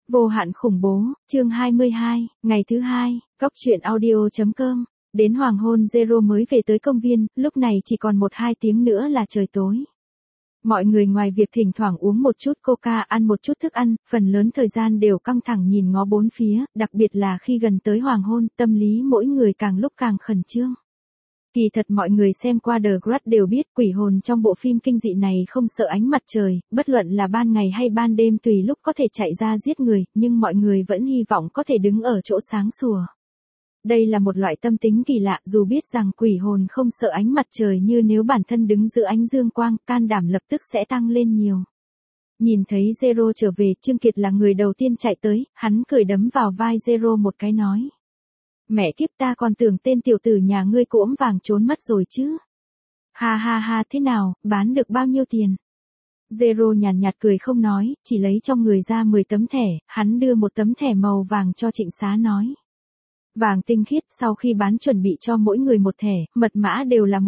Vô hạn khủng bố, chương 22, ngày thứ 2, Góc truyện audio.com. Đến hoàng hôn Zero mới về tới công viên, lúc này chỉ còn 1-2 tiếng nữa là trời tối. Mọi người ngoài việc thỉnh thoảng uống một chút coca, ăn một chút thức ăn, phần lớn thời gian đều căng thẳng nhìn ngó bốn phía, đặc biệt là khi gần tới hoàng hôn, tâm lý mỗi người càng lúc càng khẩn trương. Kỳ thật mọi người xem qua The Grudge đều biết quỷ hồn trong bộ phim kinh dị này không sợ ánh mặt trời, bất luận là ban ngày hay ban đêm tùy lúc có thể chạy ra giết người, nhưng mọi người vẫn hy vọng có thể đứng ở chỗ sáng sủa. Đây là một loại tâm tính kỳ lạ, dù biết rằng quỷ hồn không sợ ánh mặt trời, như nếu bản thân đứng giữa ánh dương quang, can đảm lập tức sẽ tăng lên nhiều. Nhìn thấy Zero trở về, Trương Kiệt là người đầu tiên chạy tới, hắn cười đấm vào vai Zero một cái nói. Mẹ kiếp, ta còn tưởng tên tiểu tử nhà ngươi cỗm vàng trốn mất rồi chứ. Ha ha ha, thế nào, bán được bao nhiêu tiền? Zero nhàn nhạt cười không nói, chỉ lấy trong người ra 10 tấm thẻ, hắn đưa một tấm thẻ màu vàng cho Trịnh Xá nói. Vàng tinh khiết, sau khi bán chuẩn bị cho mỗi người một thẻ, mật mã đều là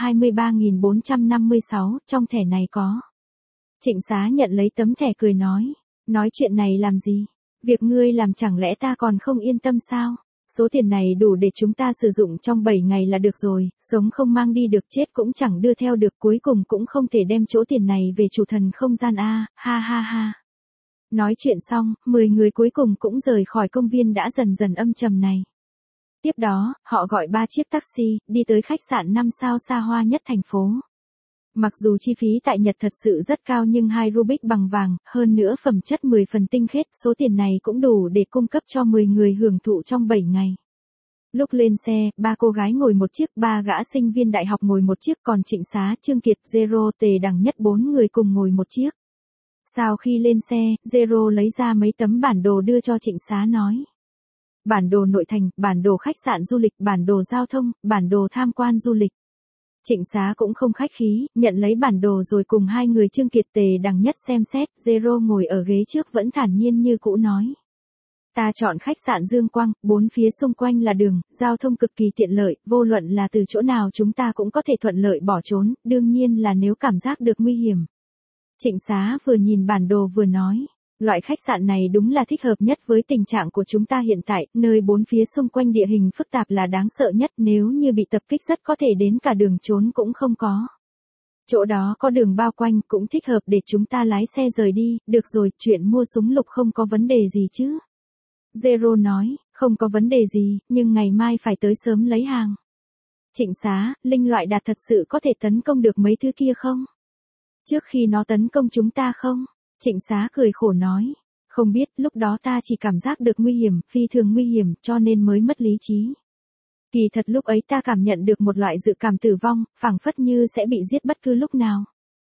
123.456, trong thẻ này có. Trịnh Xá nhận lấy tấm thẻ cười nói chuyện này làm gì? Việc ngươi làm chẳng lẽ ta còn không yên tâm sao? Số tiền này đủ để chúng ta sử dụng trong 7 ngày là được rồi, sống không mang đi được, chết cũng chẳng đưa theo được, cuối cùng cũng không thể đem chỗ tiền này về chủ thần không gian a, ha ha ha. Nói chuyện xong, 10 người cuối cùng cũng rời khỏi công viên đã dần dần âm trầm này. Tiếp đó, họ gọi 3 chiếc taxi, đi tới khách sạn 5 sao xa hoa nhất thành phố. Mặc dù chi phí tại Nhật thật sự rất cao nhưng 2 Rubik bằng vàng, hơn nữa phẩm chất 10 phần tinh khiết, số tiền này cũng đủ để cung cấp cho 10 người hưởng thụ trong 7 ngày. Lúc lên xe, 3 cô gái ngồi một chiếc, 3 gã sinh viên đại học ngồi một chiếc, còn Trịnh Xá, Trương Kiệt, Zero, Tề Đằng Nhất 4 người cùng ngồi một chiếc. Sau khi lên xe, Zero lấy ra mấy tấm bản đồ đưa cho Trịnh Xá nói. Bản đồ nội thành, bản đồ khách sạn du lịch, bản đồ giao thông, bản đồ tham quan du lịch. Trịnh Xá cũng không khách khí, nhận lấy bản đồ rồi cùng 2 người Trương Kiệt, Tề Đằng Nhất xem xét, Zero ngồi ở ghế trước vẫn thản nhiên như cũ nói. Ta chọn khách sạn Dương Quang, 4 phía xung quanh là đường, giao thông cực kỳ tiện lợi, vô luận là từ chỗ nào chúng ta cũng có thể thuận lợi bỏ trốn, đương nhiên là nếu cảm giác được nguy hiểm. Trịnh Xá vừa nhìn bản đồ vừa nói. Loại khách sạn này đúng là thích hợp nhất với tình trạng của chúng ta hiện tại, nơi 4 phía xung quanh địa hình phức tạp là đáng sợ nhất, nếu như bị tập kích rất có thể đến cả đường trốn cũng không có. Chỗ đó có đường bao quanh, cũng thích hợp để chúng ta lái xe rời đi, được rồi, chuyện mua súng lục không có vấn đề gì chứ. Zero nói, không có vấn đề gì, nhưng ngày mai phải tới sớm lấy hàng. Trịnh Xá, linh loại đạt thật sự có thể tấn công được mấy thứ kia không? Trước khi nó tấn công chúng ta không? Trịnh Xá cười khổ nói, không biết, lúc đó ta chỉ cảm giác được nguy hiểm, phi thường nguy hiểm, cho nên mới mất lý trí. Kỳ thật lúc ấy ta cảm nhận được một loại dự cảm tử vong, phảng phất như sẽ bị giết bất cứ lúc nào.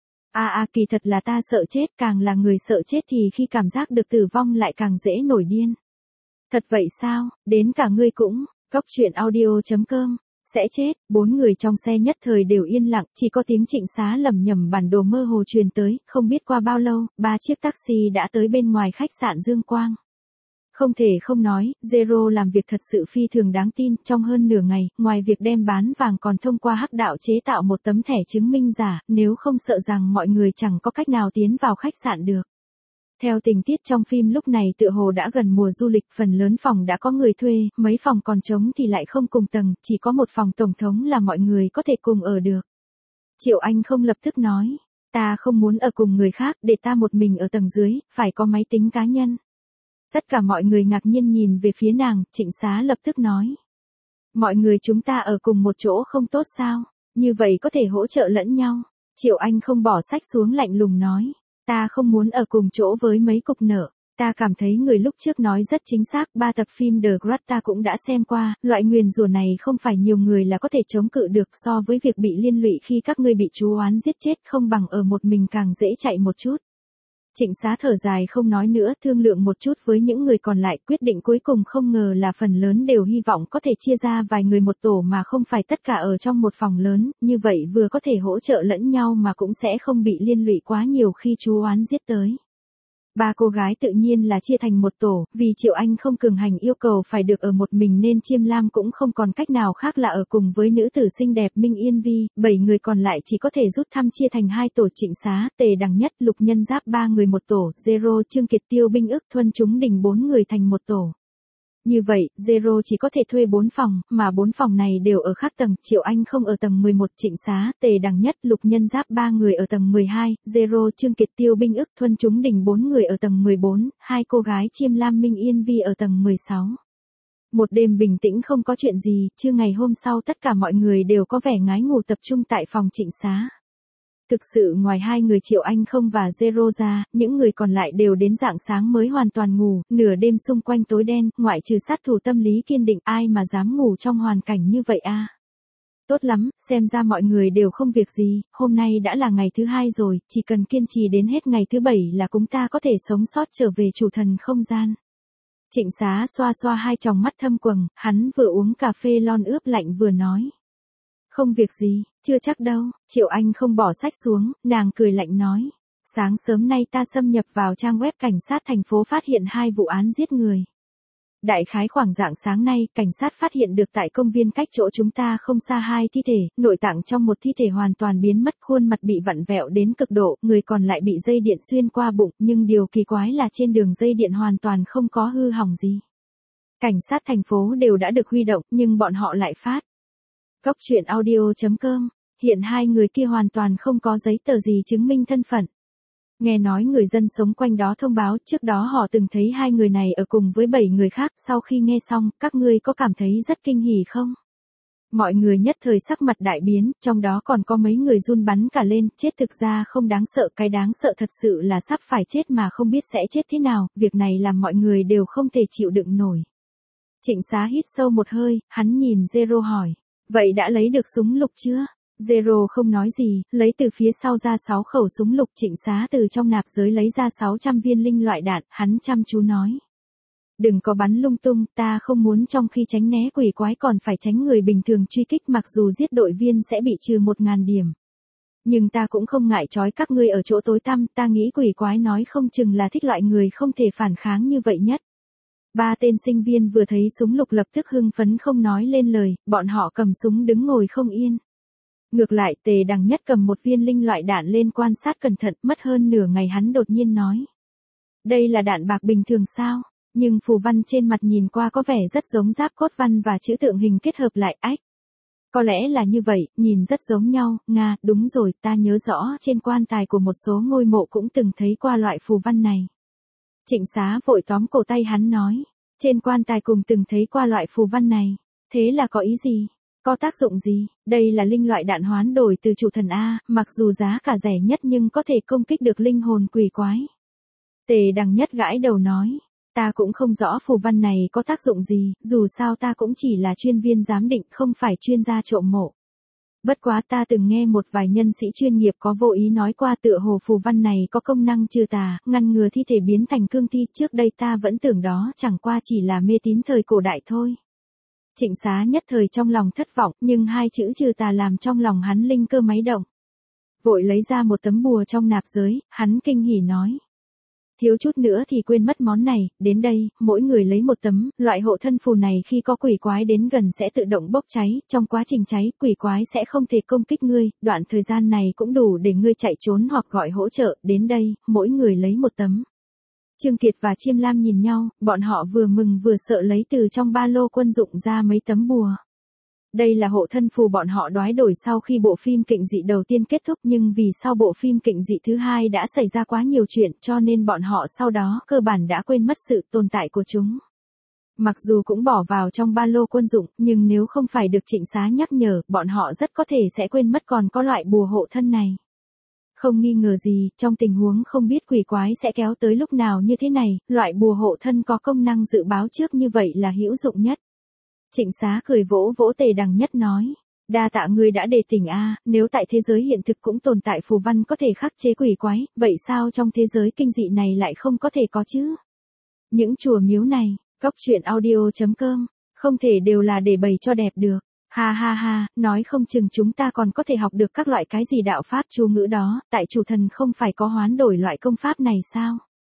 Kỳ thật là ta sợ chết, càng là người sợ chết thì khi cảm giác được tử vong lại càng dễ nổi điên. Thật vậy sao, đến cả ngươi cũng, Góc truyện audio.com. Sẽ chết, 4 người trong xe nhất thời đều yên lặng, chỉ có tiếng Trịnh Xá lẩm nhẩm bản đồ mơ hồ truyền tới, không biết qua bao lâu, 3 chiếc taxi đã tới bên ngoài khách sạn Dương Quang. Không thể không nói, Zero làm việc thật sự phi thường đáng tin, trong hơn nửa ngày, ngoài việc đem bán vàng còn thông qua hắc đạo chế tạo một tấm thẻ chứng minh giả, nếu không sợ rằng mọi người chẳng có cách nào tiến vào khách sạn được. Theo tình tiết trong phim lúc này tựa hồ đã gần mùa du lịch, phần lớn phòng đã có người thuê, mấy phòng còn trống thì lại không cùng tầng, chỉ có một phòng tổng thống là mọi người có thể cùng ở được. Triệu Anh không lập tức nói, ta không muốn ở cùng người khác, để ta một mình ở tầng dưới, phải có máy tính cá nhân. Tất cả mọi người ngạc nhiên nhìn về phía nàng, Trịnh Xá lập tức nói. Mọi người chúng ta ở cùng một chỗ không tốt sao, như vậy có thể hỗ trợ lẫn nhau. Triệu Anh không bỏ sách xuống lạnh lùng nói. Ta không muốn ở cùng chỗ với mấy cục nợ. Ta cảm thấy người lúc trước nói rất chính xác, 3 tập phim The Grudge ta cũng đã xem qua, loại nguyền rủa này không phải nhiều người là có thể chống cự được, so với việc bị liên lụy khi các ngươi bị chú oán giết chết, không bằng ở một mình càng dễ chạy một chút. Trịnh Xá thở dài không nói nữa, thương lượng một chút với những người còn lại, quyết định cuối cùng không ngờ là phần lớn đều hy vọng có thể chia ra vài người một tổ mà không phải tất cả ở trong một phòng lớn, như vậy vừa có thể hỗ trợ lẫn nhau mà cũng sẽ không bị liên lụy quá nhiều khi chú oán giết tới. Ba cô gái tự nhiên là chia thành một tổ, vì Triệu Anh không cường hành yêu cầu phải được ở một mình nên Chiêm Lam cũng không còn cách nào khác là ở cùng với nữ tử xinh đẹp Minh Yên Vi, 7 người còn lại chỉ có thể rút thăm chia thành 2 tổ: Trịnh Xá, Tề Đằng Nhất, Lục Nhân Giáp 3 người một tổ, Zero, Trương Kiệt, Tiêu Binh Ức, Thuân Chúng Đình 4 người thành một tổ. Như vậy, Zero chỉ có thể thuê 4 phòng, mà 4 phòng này đều ở khác tầng, Triệu Anh không ở tầng 11, Trịnh Xá, Tề Đằng Nhất, Lục Nhân Giáp 3 người ở tầng 12, Zero, Trương Kiệt, Tiêu Binh Ức, Thuân Chúng Đình 4 người ở tầng 14, hai cô gái Chiêm Lam Minh Yên Vi ở tầng 16. Một đêm bình tĩnh không có chuyện gì, trưa ngày hôm sau tất cả mọi người đều có vẻ ngái ngủ tập trung tại phòng Trịnh Xá. Thực sự ngoài 2 người Triệu Anh không và Zero ra, những người còn lại đều đến rạng sáng mới hoàn toàn ngủ, nửa đêm xung quanh tối đen, ngoại trừ sát thủ tâm lý kiên định, ai mà dám ngủ trong hoàn cảnh như vậy a? Tốt lắm, xem ra mọi người đều không việc gì, hôm nay đã là ngày thứ 2 rồi, chỉ cần kiên trì đến hết ngày thứ 7 là chúng ta có thể sống sót trở về chủ thần không gian. Trịnh Xá xoa xoa 2 tròng mắt thâm quầng, hắn vừa uống cà phê lon ướp lạnh vừa nói. Không việc gì, chưa chắc đâu, Triệu Anh không bỏ sách xuống, nàng cười lạnh nói. Sáng sớm nay ta xâm nhập vào trang web cảnh sát thành phố phát hiện 2 vụ án giết người. Đại khái khoảng rạng sáng nay, cảnh sát phát hiện được tại công viên cách chỗ chúng ta không xa 2 thi thể, nội tạng trong một thi thể hoàn toàn biến mất, khuôn mặt bị vặn vẹo đến cực độ, người còn lại bị dây điện xuyên qua bụng, nhưng điều kỳ quái là trên đường dây điện hoàn toàn không có hư hỏng gì. Cảnh sát thành phố đều đã được huy động, nhưng bọn họ lại phát. Góc truyện audio.com, hiện 2 người kia hoàn toàn không có giấy tờ gì chứng minh thân phận. Nghe nói người dân sống quanh đó thông báo trước đó họ từng thấy 2 người này ở cùng với 7 người khác, sau khi nghe xong, các ngươi có cảm thấy rất kinh hỉ không? Mọi người nhất thời sắc mặt đại biến, trong đó còn có mấy người run bắn cả lên, chết thực ra không đáng sợ, cái đáng sợ thật sự là sắp phải chết mà không biết sẽ chết thế nào, việc này làm mọi người đều không thể chịu đựng nổi. Trịnh Xá hít sâu một hơi, hắn nhìn Zero hỏi. Vậy đã lấy được súng lục chưa? Zero không nói gì, lấy từ phía sau ra 6 khẩu súng lục. Trịnh Xá từ trong nạp giới lấy ra 600 viên linh loại đạn, hắn chăm chú nói. Đừng có bắn lung tung, ta không muốn trong khi tránh né quỷ quái còn phải tránh người bình thường truy kích, mặc dù giết đội viên sẽ bị trừ 1000 điểm. Nhưng ta cũng không ngại trói các ngươi ở chỗ tối tăm, ta nghĩ quỷ quái nói không chừng là thích loại người không thể phản kháng như vậy nhất. 3 tên sinh viên vừa thấy súng lục lập tức hưng phấn không nói lên lời, bọn họ cầm súng đứng ngồi không yên. Ngược lại Tề Đằng Nhất cầm một viên linh loại đạn lên quan sát cẩn thận, mất hơn nửa ngày hắn đột nhiên nói. Đây là đạn bạc bình thường sao? Nhưng phù văn trên mặt nhìn qua có vẻ rất giống giáp cốt văn và chữ tượng hình kết hợp lại, ách. Có lẽ là như vậy, nhìn rất giống nhau, Nga, đúng rồi, ta nhớ rõ trên quan tài của một số ngôi mộ cũng từng thấy qua loại phù văn này. Trịnh Xá vội tóm cổ tay hắn nói, trên quan tài cùng từng thấy qua loại phù văn này, thế là có ý gì? Có tác dụng gì? Đây là linh loại đạn hoán đổi từ chủ thần A, mặc dù giá cả rẻ nhất nhưng có thể công kích được linh hồn quỷ quái. Tề Đằng Nhất gãi đầu nói, ta cũng không rõ phù văn này có tác dụng gì, dù sao ta cũng chỉ là chuyên viên giám định không phải chuyên gia trộm mộ. Bất quá ta từng nghe một vài nhân sĩ chuyên nghiệp có vô ý nói qua tựa hồ phù văn này có công năng trừ tà, ngăn ngừa thi thể biến thành cương thi, trước đây ta vẫn tưởng đó chẳng qua chỉ là mê tín thời cổ đại thôi. Trịnh Xá nhất thời trong lòng thất vọng, nhưng 2 chữ trừ tà làm trong lòng hắn linh cơ máy động. Vội lấy ra một tấm bùa trong nạp giới, hắn kinh hỉ nói. Thiếu chút nữa thì quên mất món này, đến đây, mỗi người lấy một tấm, loại hộ thân phù này khi có quỷ quái đến gần sẽ tự động bốc cháy, trong quá trình cháy, quỷ quái sẽ không thể công kích ngươi, đoạn thời gian này cũng đủ để ngươi chạy trốn hoặc gọi hỗ trợ, đến đây, mỗi người lấy một tấm. Trương Kiệt và Chiêm Lam nhìn nhau, bọn họ vừa mừng vừa sợ lấy từ trong ba lô quân dụng ra mấy tấm bùa. Đây là hộ thân phù bọn họ đoái đổi sau khi bộ phim kịch dị đầu tiên kết thúc, nhưng vì sau bộ phim kịch dị thứ 2 đã xảy ra quá nhiều chuyện cho nên bọn họ sau đó cơ bản đã quên mất sự tồn tại của chúng. Mặc dù cũng bỏ vào trong ba lô quân dụng, nhưng nếu không phải được Trịnh Xá nhắc nhở, bọn họ rất có thể sẽ quên mất còn có loại bùa hộ thân này. Không nghi ngờ gì, trong tình huống không biết quỷ quái sẽ kéo tới lúc nào như thế này, loại bùa hộ thân có công năng dự báo trước như vậy là hữu dụng nhất. Trịnh Xá cười vỗ vỗ Tề Đằng Nhất nói, đa tạ ngươi đã đề tỉnh a, nếu tại thế giới hiện thực cũng tồn tại phù văn có thể khắc chế quỷ quái, vậy sao trong thế giới kinh dị này lại không có thể có chứ? Những chùa miếu này, góc truyện audio.com, không thể đều là để bày cho đẹp được. Ha ha ha, nói không chừng chúng ta còn có thể học được các loại cái gì đạo pháp chú ngữ đó, tại chủ thần không phải có hoán đổi loại công pháp này sao?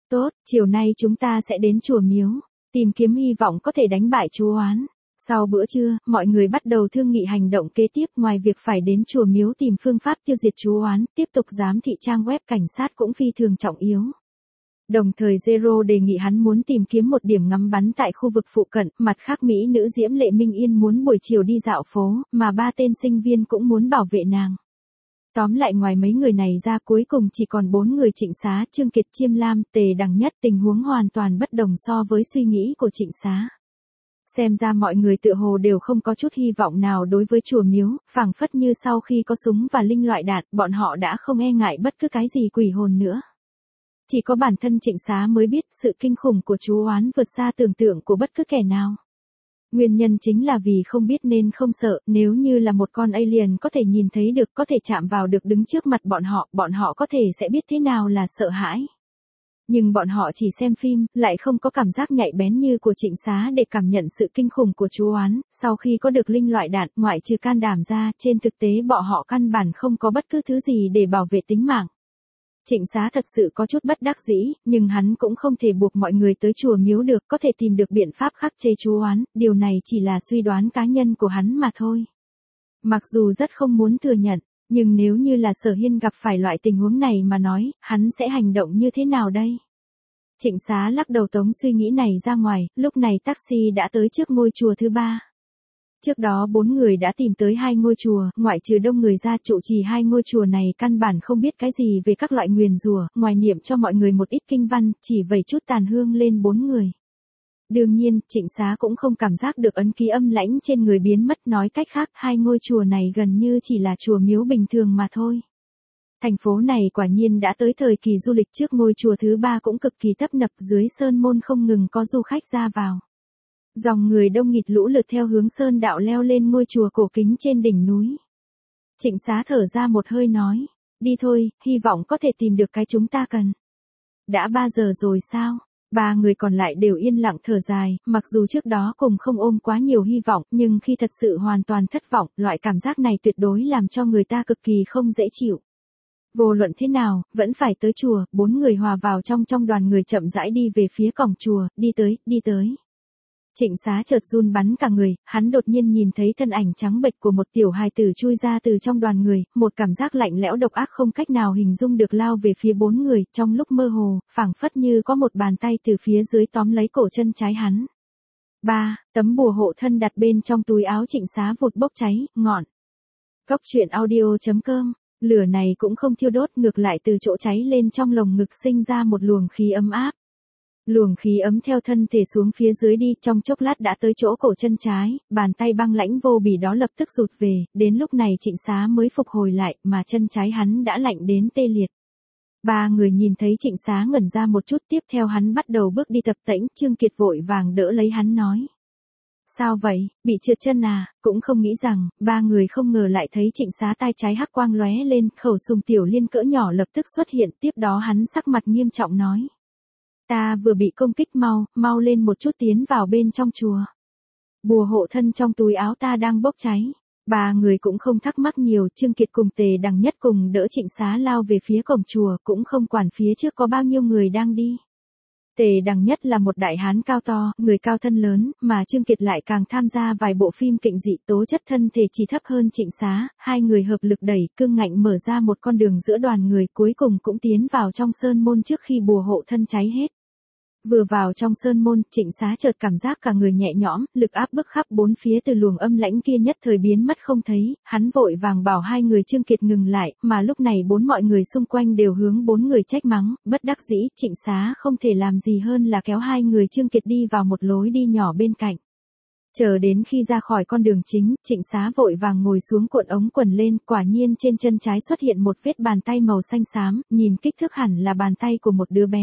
Tốt, chiều nay chúng ta sẽ đến chùa miếu, tìm kiếm hy vọng có thể đánh bại chú oán. Sau bữa trưa, mọi người bắt đầu thương nghị hành động kế tiếp ngoài việc phải đến chùa miếu tìm phương pháp tiêu diệt chú oán, tiếp tục giám thị trang web cảnh sát cũng phi thường trọng yếu. Đồng thời Zero đề nghị hắn muốn tìm kiếm một điểm ngắm bắn tại khu vực phụ cận, mặt khác mỹ nữ Diễm Lệ Minh Yên muốn buổi chiều đi dạo phố, mà 3 tên sinh viên cũng muốn bảo vệ nàng. Tóm lại ngoài mấy người này ra cuối cùng chỉ còn 4 người Trịnh Xá, Trương Kiệt, Chiêm Lam, Tề Đằng Nhất, tình huống hoàn toàn bất đồng so với suy nghĩ của Trịnh Xá. Xem ra mọi người tựa hồ đều không có chút hy vọng nào đối với chùa miếu, phảng phất như sau khi có súng và linh loại đạn, bọn họ đã không e ngại bất cứ cái gì quỷ hồn nữa. Chỉ có bản thân Trịnh Xá mới biết sự kinh khủng của chú oán vượt xa tưởng tượng của bất cứ kẻ nào. Nguyên nhân chính là vì không biết nên không sợ, nếu như là một con alien có thể nhìn thấy được, có thể chạm vào được đứng trước mặt bọn họ có thể sẽ biết thế nào là sợ hãi. Nhưng bọn họ chỉ xem phim, lại không có cảm giác nhạy bén như của Trịnh Xá để cảm nhận sự kinh khủng của chú oán, sau khi có được linh loại đạn, ngoại trừ can đảm ra, trên thực tế bọn họ căn bản không có bất cứ thứ gì để bảo vệ tính mạng. Trịnh Xá thật sự có chút bất đắc dĩ, nhưng hắn cũng không thể buộc mọi người tới chùa miếu được, có thể tìm được biện pháp khắc chế chú oán, điều này chỉ là suy đoán cá nhân của hắn mà thôi. Mặc dù rất không muốn thừa nhận, nhưng nếu như là Sở Hiên gặp phải loại tình huống này mà nói, hắn sẽ hành động như thế nào đây? Trịnh Xá lắc đầu tống suy nghĩ này ra ngoài, lúc này taxi đã tới trước ngôi chùa thứ 3. Trước đó 4 người đã tìm tới 2 ngôi chùa, ngoại trừ đông người ra trụ trì 2 ngôi chùa này căn bản không biết cái gì về các loại nguyền rủa, ngoài niệm cho mọi người một ít kinh văn, chỉ vẩy chút tàn hương lên 4 người. Đương nhiên, Trịnh Xá cũng không cảm giác được ấn ký âm lãnh trên người biến mất, nói cách khác 2 ngôi chùa này gần như chỉ là chùa miếu bình thường mà thôi. Thành phố này quả nhiên đã tới thời kỳ du lịch, trước ngôi chùa thứ 3 cũng cực kỳ tấp nập, dưới sơn môn không ngừng có du khách ra vào. Dòng người đông nghịt lũ lượt theo hướng sơn đạo leo lên ngôi chùa cổ kính trên đỉnh núi. Trịnh Xá thở ra một hơi nói, đi thôi, hy vọng có thể tìm được cái chúng ta cần. Đã 3 giờ rồi sao? 3 người còn lại đều yên lặng thở dài, mặc dù trước đó cùng không ôm quá nhiều hy vọng, nhưng khi thật sự hoàn toàn thất vọng, loại cảm giác này tuyệt đối làm cho người ta cực kỳ không dễ chịu. Vô luận thế nào, vẫn phải tới chùa, 4 người hòa vào trong đoàn người chậm rãi đi về phía cổng chùa, đi tới. Trịnh Xá chợt run bắn cả người, hắn đột nhiên nhìn thấy thân ảnh trắng bệch của một tiểu hài tử chui ra từ trong đoàn người, một cảm giác lạnh lẽo độc ác không cách nào hình dung được lao về phía 4 người, trong lúc mơ hồ, phảng phất như có một bàn tay từ phía dưới tóm lấy cổ chân trái hắn. 3. Tấm bùa hộ thân đặt bên trong túi áo Trịnh Xá vụt bốc cháy, ngọn. Cốc truyện audio.com. Lửa này cũng không thiêu đốt, ngược lại từ chỗ cháy lên trong lồng ngực sinh ra một luồng khí ấm áp. Luồng khí ấm theo thân thể xuống phía dưới đi, trong chốc lát đã tới chỗ cổ chân trái, bàn tay băng lãnh vô bỉ đó lập tức rụt về, đến lúc này Trịnh Xá mới phục hồi lại, mà chân trái hắn đã lạnh đến tê liệt. 3 người nhìn thấy Trịnh Xá ngẩn ra một chút, tiếp theo hắn bắt đầu bước đi tập tễnh, Trương Kiệt vội vàng đỡ lấy hắn nói. Sao vậy, bị trượt chân à? Cũng không nghĩ rằng, 3 người không ngờ lại thấy Trịnh Xá tay trái hắc quang lóe lên, khẩu súng tiểu liên cỡ nhỏ lập tức xuất hiện, tiếp đó hắn sắc mặt nghiêm trọng nói. Ta vừa bị công kích, mau lên một chút tiến vào bên trong chùa. Bùa hộ thân trong túi áo ta đang bốc cháy. 3 người cũng không thắc mắc nhiều, Trương Kiệt cùng Tề Đằng Nhất cùng đỡ Trịnh Xá lao về phía cổng chùa, cũng không quản phía trước có bao nhiêu người đang đi. Tề Đằng Nhất là một đại hán cao to, người cao thân lớn, mà Trương Kiệt lại càng tham gia vài bộ phim kịch dị, tố chất thân thể chỉ thấp hơn Trịnh Xá, 2 người hợp lực đẩy, cương ngạnh mở ra một con đường giữa đoàn người, cuối cùng cũng tiến vào trong sơn môn trước khi bùa hộ thân cháy hết. Vừa vào trong sơn môn, Trịnh Xá chợt cảm giác cả người nhẹ nhõm, lực áp bức khắp bốn phía từ luồng âm lãnh kia nhất thời biến mất không thấy, hắn vội vàng bảo 2 người Trương Kiệt ngừng lại, mà lúc này mọi người xung quanh đều hướng 4 người trách mắng, bất đắc dĩ, Trịnh Xá không thể làm gì hơn là kéo 2 người Trương Kiệt đi vào một lối đi nhỏ bên cạnh. Chờ đến khi ra khỏi con đường chính, Trịnh Xá vội vàng ngồi xuống cuộn ống quần lên, quả nhiên trên chân trái xuất hiện một vết bàn tay màu xanh xám, nhìn kích thước hẳn là bàn tay của một đứa bé.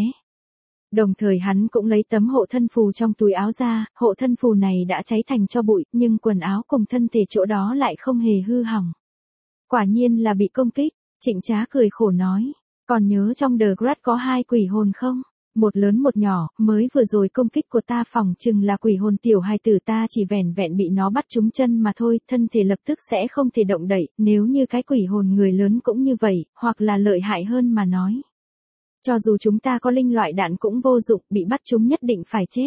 Đồng thời hắn cũng lấy tấm hộ thân phù trong túi áo ra, hộ thân phù này đã cháy thành tro bụi, nhưng quần áo cùng thân thể chỗ đó lại không hề hư hỏng. Quả nhiên là bị công kích, Trịnh Trá cười khổ nói, còn nhớ trong The Grudge có 2 quỷ hồn không? Một lớn một nhỏ, mới vừa rồi công kích của ta phỏng chừng là quỷ hồn tiểu hài tử, ta chỉ vẻn vẹn bị nó bắt trúng chân mà thôi, thân thể lập tức sẽ không thể động đậy, nếu như cái quỷ hồn người lớn cũng như vậy, hoặc là lợi hại hơn mà nói. Cho dù chúng ta có linh loại đạn cũng vô dụng, bị bắt chúng nhất định phải chết.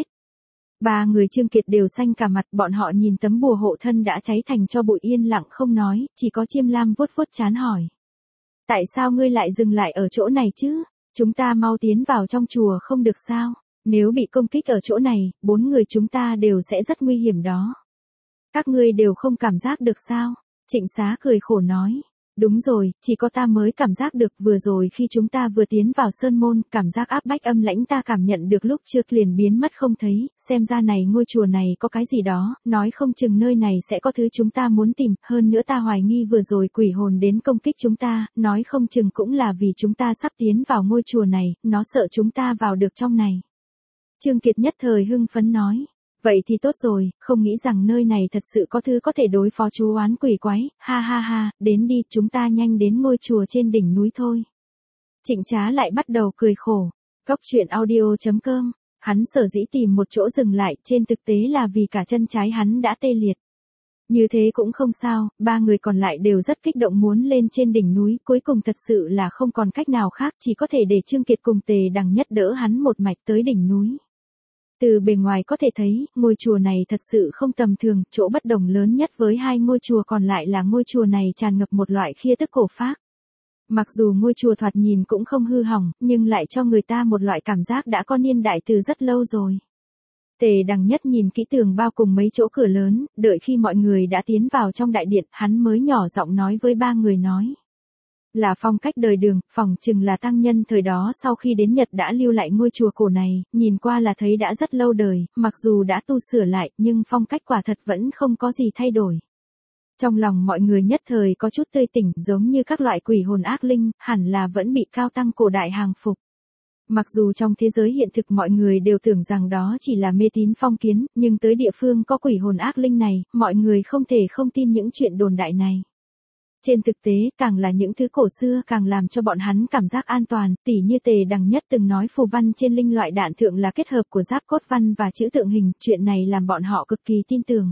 Ba người Trương Kiệt đều xanh cả mặt, bọn họ nhìn tấm bùa hộ thân đã cháy thành tro bụi yên lặng không nói, chỉ có Chiêm Lam vuốt vuốt trán hỏi. Tại sao ngươi lại dừng lại ở chỗ này chứ? Chúng ta mau tiến vào trong chùa không được sao? Nếu bị công kích ở chỗ này, 4 người chúng ta đều sẽ rất nguy hiểm đó. Các ngươi đều không cảm giác được sao? Trịnh Xá cười khổ nói. Đúng rồi, chỉ có ta mới cảm giác được, vừa rồi khi chúng ta vừa tiến vào sơn môn, cảm giác áp bách âm lãnh ta cảm nhận được lúc trước liền biến mất không thấy, xem ra này ngôi chùa này có cái gì đó, nói không chừng nơi này sẽ có thứ chúng ta muốn tìm, hơn nữa ta hoài nghi vừa rồi quỷ hồn đến công kích chúng ta, nói không chừng cũng là vì chúng ta sắp tiến vào ngôi chùa này, nó sợ chúng ta vào được trong này. Trương Kiệt nhất thời hưng phấn nói. Vậy thì tốt rồi, không nghĩ rằng nơi này thật sự có thứ có thể đối phó chú oán quỷ quái, ha ha ha, đến đi, chúng ta nhanh đến ngôi chùa trên đỉnh núi thôi. Trịnh Trá lại bắt đầu cười khổ. Góc truyện audio.com, hắn sở dĩ tìm một chỗ dừng lại, trên thực tế là vì cả chân trái hắn đã tê liệt. Như thế cũng không sao, ba người còn lại đều rất kích động muốn lên trên đỉnh núi, cuối cùng thật sự là không còn cách nào khác, chỉ có thể để Trương Kiệt cùng Tề Đằng Nhất đỡ hắn một mạch tới đỉnh núi. Từ bề ngoài có thể thấy, ngôi chùa này thật sự không tầm thường, chỗ bất đồng lớn nhất với hai ngôi chùa còn lại là ngôi chùa này tràn ngập một loại khí tức cổ phác. Mặc dù ngôi chùa thoạt nhìn cũng không hư hỏng, nhưng lại cho người ta một loại cảm giác đã có niên đại từ rất lâu rồi. Tề Đằng Nhất nhìn kỹ tường bao cùng mấy chỗ cửa lớn, đợi khi mọi người đã tiến vào trong đại điện, hắn mới nhỏ giọng nói với ba người nói. Là phong cách đời Đường, phỏng chừng là tăng nhân thời đó sau khi đến Nhật đã lưu lại ngôi chùa cổ này, nhìn qua là thấy đã rất lâu đời, mặc dù đã tu sửa lại, nhưng phong cách quả thật vẫn không có gì thay đổi. Trong lòng mọi người nhất thời có chút tươi tỉnh, giống như các loại quỷ hồn ác linh, hẳn là vẫn bị cao tăng cổ đại hàng phục. Mặc dù trong thế giới hiện thực mọi người đều tưởng rằng đó chỉ là mê tín phong kiến, nhưng tới địa phương có quỷ hồn ác linh này, mọi người không thể không tin những chuyện đồn đại này. Trên thực tế, càng là những thứ cổ xưa càng làm cho bọn hắn cảm giác an toàn, tỉ như Tề Đằng Nhất từng nói phù văn trên linh loại đạn thượng là kết hợp của giáp cốt văn và chữ tượng hình, chuyện này làm bọn họ cực kỳ tin tưởng.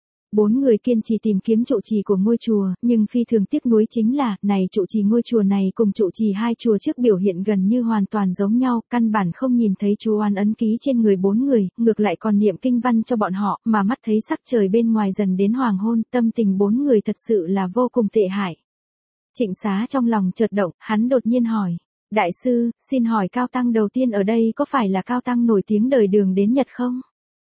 4 người kiên trì tìm kiếm trụ trì của ngôi chùa, nhưng phi thường tiếc nuối chính là, này trụ trì ngôi chùa này cùng trụ trì hai chùa trước biểu hiện gần như hoàn toàn giống nhau, căn bản không nhìn thấy chú oan ấn ký trên người 4 người, ngược lại còn niệm kinh văn cho bọn họ, mà mắt thấy sắc trời bên ngoài dần đến hoàng hôn, tâm tình 4 người thật sự là vô cùng tệ hại. Trịnh Xá trong lòng chợt động, hắn đột nhiên hỏi. Đại sư, xin hỏi cao tăng đầu tiên ở đây có phải là cao tăng nổi tiếng đời Đường đến Nhật không?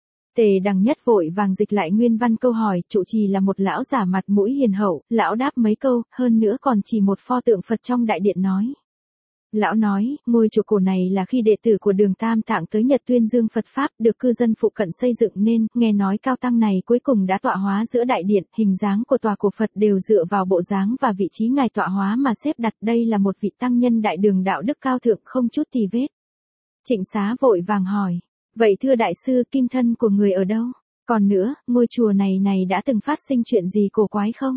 Tề Đằng Nhất vội vàng dịch lại nguyên văn câu hỏi, trụ trì là một lão giả mặt mũi hiền hậu, lão đáp mấy câu, hơn nữa còn chỉ một pho tượng Phật trong đại điện nói. Lão nói, ngôi chùa cổ này là khi đệ tử của Đường Tam Tạng tới Nhật tuyên dương Phật Pháp, được cư dân phụ cận xây dựng nên, nghe nói cao tăng này cuối cùng đã tọa hóa giữa đại điện, hình dáng của tòa cổ Phật đều dựa vào bộ dáng và vị trí ngài tọa hóa mà xếp đặt, đây là một vị tăng nhân đại đường đạo đức cao thượng không chút tì vết. Trịnh Xá vội vàng hỏi. Vậy thưa đại sư, kim thân của người ở đâu? Còn nữa, ngôi chùa này đã từng phát sinh chuyện gì cổ quái không?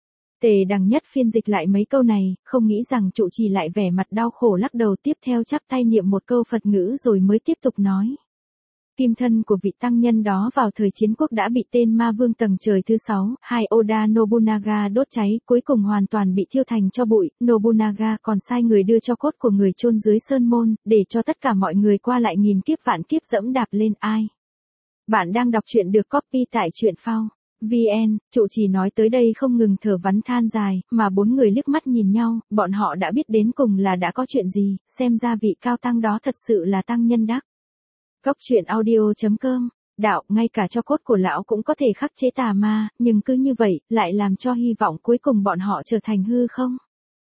Tề Đằng Nhất phiên dịch lại mấy câu này, không nghĩ rằng trụ trì lại vẻ mặt đau khổ lắc đầu, tiếp theo chắp tay niệm một câu Phật ngữ rồi mới tiếp tục nói. Kim thân của vị tăng nhân đó vào thời chiến quốc đã bị tên ma vương tầng trời thứ 6, hai Oda Nobunaga đốt cháy, cuối cùng hoàn toàn bị thiêu thành tro bụi. Nobunaga còn sai người đưa cho cốt của người chôn dưới sơn môn, để cho tất cả mọi người qua lại nghìn kiếp vạn kiếp dẫm đạp lên ai. Bạn đang đọc truyện được copy tại truyện phao VN, trụ trì nói tới đây không ngừng thở vắn than dài, mà 4 người liếc mắt nhìn nhau, bọn họ đã biết đến cùng là đã có chuyện gì, xem ra vị cao tăng đó thật sự là tăng nhân đắc. Góc truyện audio.com, đạo, ngay cả cho cốt của lão cũng có thể khắc chế tà ma, nhưng cứ như vậy, lại làm cho hy vọng cuối cùng bọn họ trở thành hư không?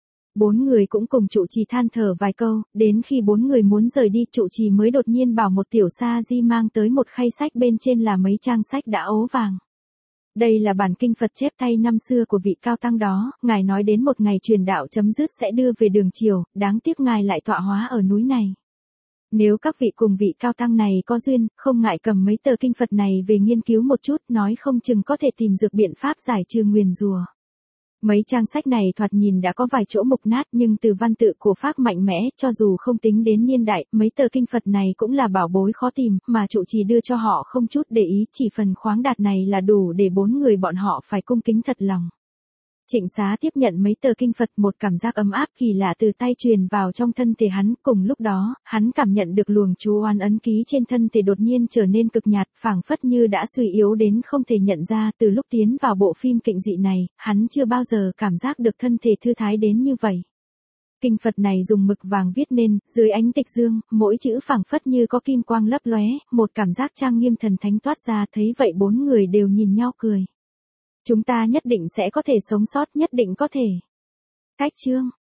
4 người cũng cùng trụ trì than thở vài câu, đến khi 4 người muốn rời đi, trụ trì mới đột nhiên bảo một tiểu sa di mang tới một khay sách bên trên là mấy trang sách đã ố vàng. Đây là bản kinh Phật chép tay năm xưa của vị cao tăng đó, ngài nói đến một ngày truyền đạo chấm dứt sẽ đưa về đường chiều, đáng tiếc ngài lại tọa hóa ở núi này. Nếu các vị cùng vị cao tăng này có duyên, không ngại cầm mấy tờ kinh Phật này về nghiên cứu một chút, nói không chừng có thể tìm được biện pháp giải trừ nguyền rủa. Mấy trang sách này thoạt nhìn đã có vài chỗ mục nát nhưng từ văn tự cổ phác mạnh mẽ, cho dù không tính đến niên đại, mấy tờ kinh Phật này cũng là bảo bối khó tìm, mà trụ trì đưa cho họ không chút để ý, chỉ phần khoáng đạt này là đủ để 4 người bọn họ phải cung kính thật lòng. Trịnh Xá tiếp nhận mấy tờ kinh Phật, một cảm giác ấm áp kỳ lạ từ tay truyền vào trong thân thể hắn, cùng lúc đó, hắn cảm nhận được luồng chú oán ấn ký trên thân thể đột nhiên trở nên cực nhạt, phảng phất như đã suy yếu đến không thể nhận ra. Từ lúc tiến vào bộ phim kịnh dị này, hắn chưa bao giờ cảm giác được thân thể thư thái đến như vậy. Kinh Phật này dùng mực vàng viết nên, dưới ánh tịch dương, mỗi chữ phảng phất như có kim quang lấp lóe, một cảm giác trang nghiêm thần thánh toát ra. Thấy vậy bốn người đều nhìn nhau cười. Chúng ta nhất định sẽ có thể sống sót, nhất định có thể. Cách chương